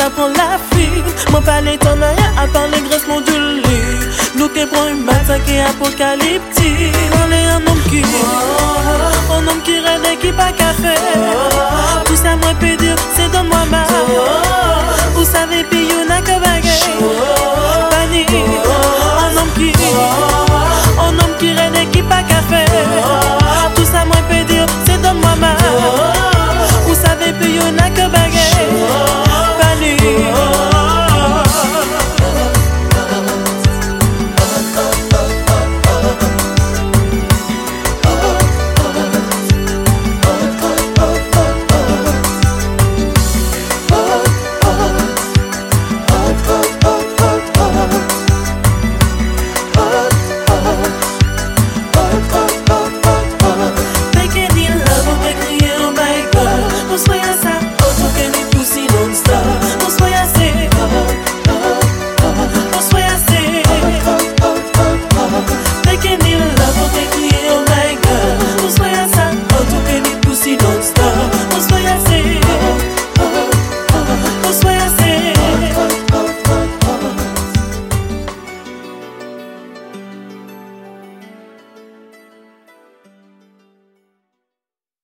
ça prend la fille. Mon palais ton œil à part les grosses modules. Nous te prends une matin qui est apocalyptique. On est un homme qui rêve et qui pas café. Tout ça moi peut dire c'est donne-moi ma. Vous savez puis y'en a que baguette. Panique, un homme qui